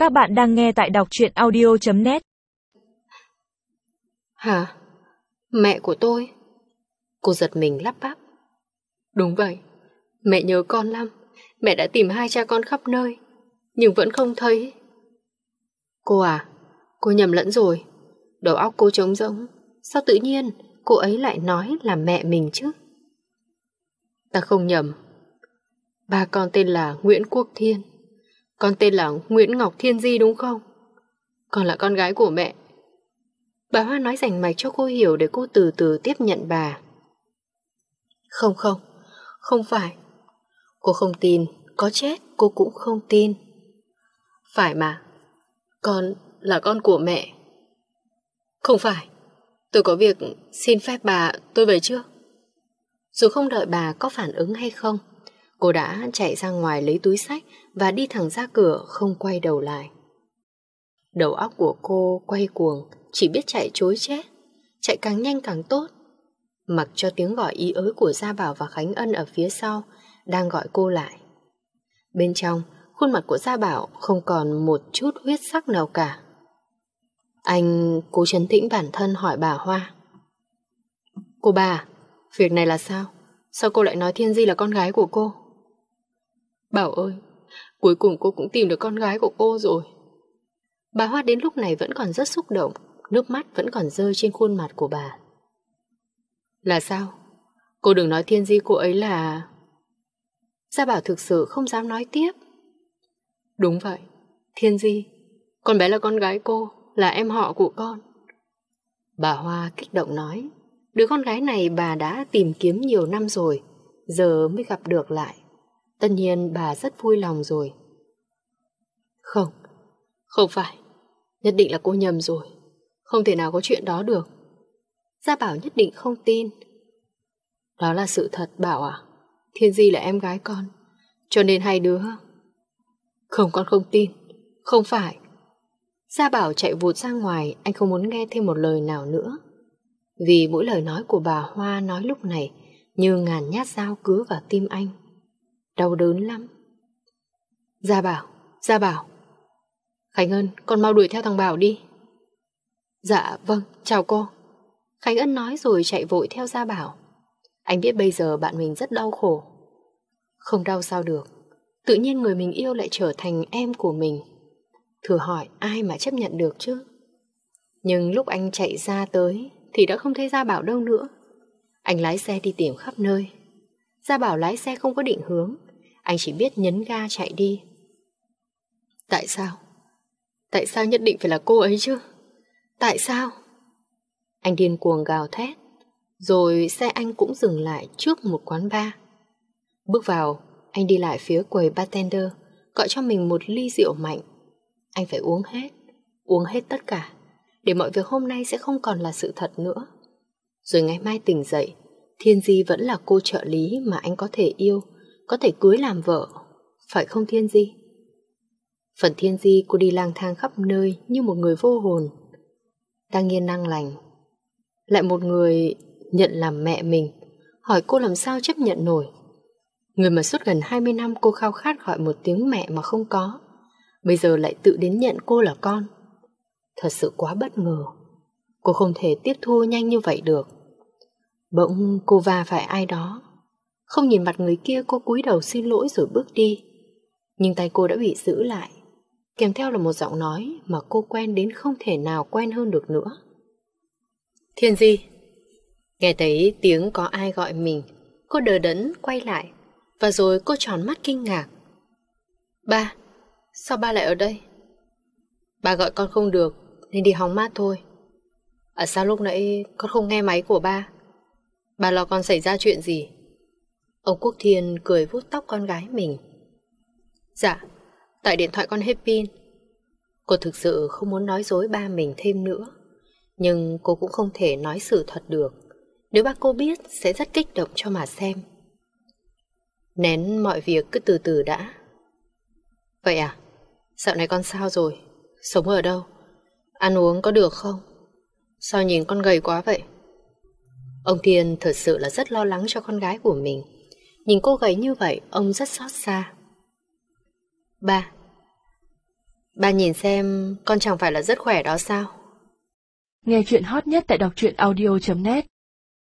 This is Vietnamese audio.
Các bạn đang nghe tại đọc truyện audio.net. Hả? Mẹ của tôi? Cô giật mình lắp bắp. Đúng vậy, mẹ nhớ con lắm. Mẹ đã tìm hai cha con khắp nơi, nhưng vẫn không thấy. Cô à, cô nhầm lẫn rồi. Đầu óc cô trống rỗng. Sao tự nhiên cô ấy lại nói là mẹ mình chứ? Ta không nhầm. Ba con tên là Nguyễn Quốc Thiên. Con tên là Nguyễn Ngọc Thiên Di đúng không? Con là con gái của mẹ. Bà Hoa nói rành mạch cho cô hiểu để cô từ từ tiếp nhận bà. Không, không phải. Cô không tin, có chết cô cũng không tin. Phải mà, con là con của mẹ. Không phải, tôi có việc xin phép bà tôi về trước. Dù không đợi bà có phản ứng hay không, cô đã chạy ra ngoài lấy túi xách và đi thẳng ra cửa không quay đầu lại. Đầu óc của cô quay cuồng, chỉ biết chạy trối chết, chạy càng nhanh càng tốt. Mặc cho tiếng gọi ý ới của Gia Bảo và Khánh Ân ở phía sau đang gọi cô lại. Bên trong, khuôn mặt của Gia Bảo không còn một chút huyết sắc nào cả. Anh cố trấn tĩnh bản thân hỏi bà Hoa. Cô bà, việc này là sao? Sao cô lại nói Thiên Di là con gái của cô? Bảo ơi, cuối cùng cô cũng tìm được con gái của cô rồi. Bà Hoa đến lúc này vẫn còn rất xúc động, nước mắt vẫn còn rơi trên khuôn mặt của bà. Là sao? Cô đừng nói Thiên Di cô ấy là... Gia Bảo thực sự không dám nói tiếp. Đúng vậy, Thiên Di, con bé là con gái cô, là em họ của con. Bà Hoa kích động nói, đứa con gái này bà đã tìm kiếm nhiều năm rồi, giờ mới gặp được lại. Tất nhiên bà rất vui lòng rồi. Không phải, nhất định là cô nhầm rồi, không thể nào có chuyện đó được. Gia Bảo nhất định không tin. Đó là sự thật Bảo à, Thiên Di là em gái con, cho nên hai đứa... Không, con không tin, không phải. Gia Bảo chạy vụt ra ngoài, anh không muốn nghe thêm một lời nào nữa. Vì mỗi lời nói của bà Hoa nói lúc này như ngàn nhát dao cứa vào tim anh. Đau đớn lắm. Gia Bảo. Khánh Ân, con mau đuổi theo thằng Bảo đi. Dạ, vâng, chào cô. Khánh Ân nói rồi chạy vội theo Gia Bảo. Anh biết bây giờ bạn mình rất đau khổ. Không đau sao được. Tự nhiên người mình yêu lại trở thành em của mình. Thử hỏi ai mà chấp nhận được chứ. Nhưng lúc anh chạy ra tới thì đã không thấy Gia Bảo đâu nữa. Anh lái xe đi tìm khắp nơi. Gia Bảo lái xe không có định hướng. Anh chỉ biết nhấn ga chạy đi. Tại sao? Tại sao nhất định phải là cô ấy chứ? Tại sao? Anh điên cuồng gào thét. Rồi xe anh cũng dừng lại trước một quán bar. Bước vào, anh đi lại phía quầy bartender, gọi cho mình một ly rượu mạnh. Anh phải uống hết tất cả, để mọi việc hôm nay sẽ không còn là sự thật nữa. Rồi ngày mai tỉnh dậy, Thiên Di vẫn là cô trợ lý mà anh có thể yêu, có thể cưới làm vợ. Phải không Thiên Di? Phần Thiên Di cô đi lang thang khắp nơi như một người vô hồn. Đang yên năng lành. Lại một người nhận làm mẹ mình, hỏi cô làm sao chấp nhận nổi. Người mà suốt gần 20 năm cô khao khát gọi một tiếng mẹ mà không có, bây giờ lại tự đến nhận cô là con. Thật sự quá bất ngờ. Cô không thể tiếp thu nhanh như vậy được. Bỗng cô va phải ai đó. Không nhìn mặt người kia, cô cúi đầu xin lỗi rồi bước đi. Nhưng tay cô đã bị giữ lại, kèm theo là một giọng nói mà cô quen đến không thể nào quen hơn được nữa. Thiên Di. Nghe thấy tiếng có ai gọi mình, cô đờ đẫn quay lại, và rồi cô tròn mắt kinh ngạc. Ba, sao ba lại ở đây? Ba gọi con không được nên đi hóng mát thôi. Sao lúc nãy con không nghe máy của ba? Ba lo con xảy ra chuyện gì? Ông Quốc Thiên cười vuốt tóc con gái mình. Dạ, tại điện thoại con hết pin. Cô thực sự không muốn nói dối ba mình thêm nữa, nhưng cô cũng không thể nói sự thật được. Nếu ba cô biết sẽ rất kích động cho mà xem. Nén mọi việc cứ từ từ đã. Vậy à, dạo này con sao rồi? Sống ở đâu? Ăn uống có được không? Sao nhìn con gầy quá vậy? Ông Thiên thật sự là rất lo lắng cho con gái của mình. Nhìn cô gầy như vậy, ông rất xót xa. Ba, Ba nhìn xem con chẳng phải là rất khỏe đó sao? Nghe chuyện hot nhất tại đọc truyện audio.net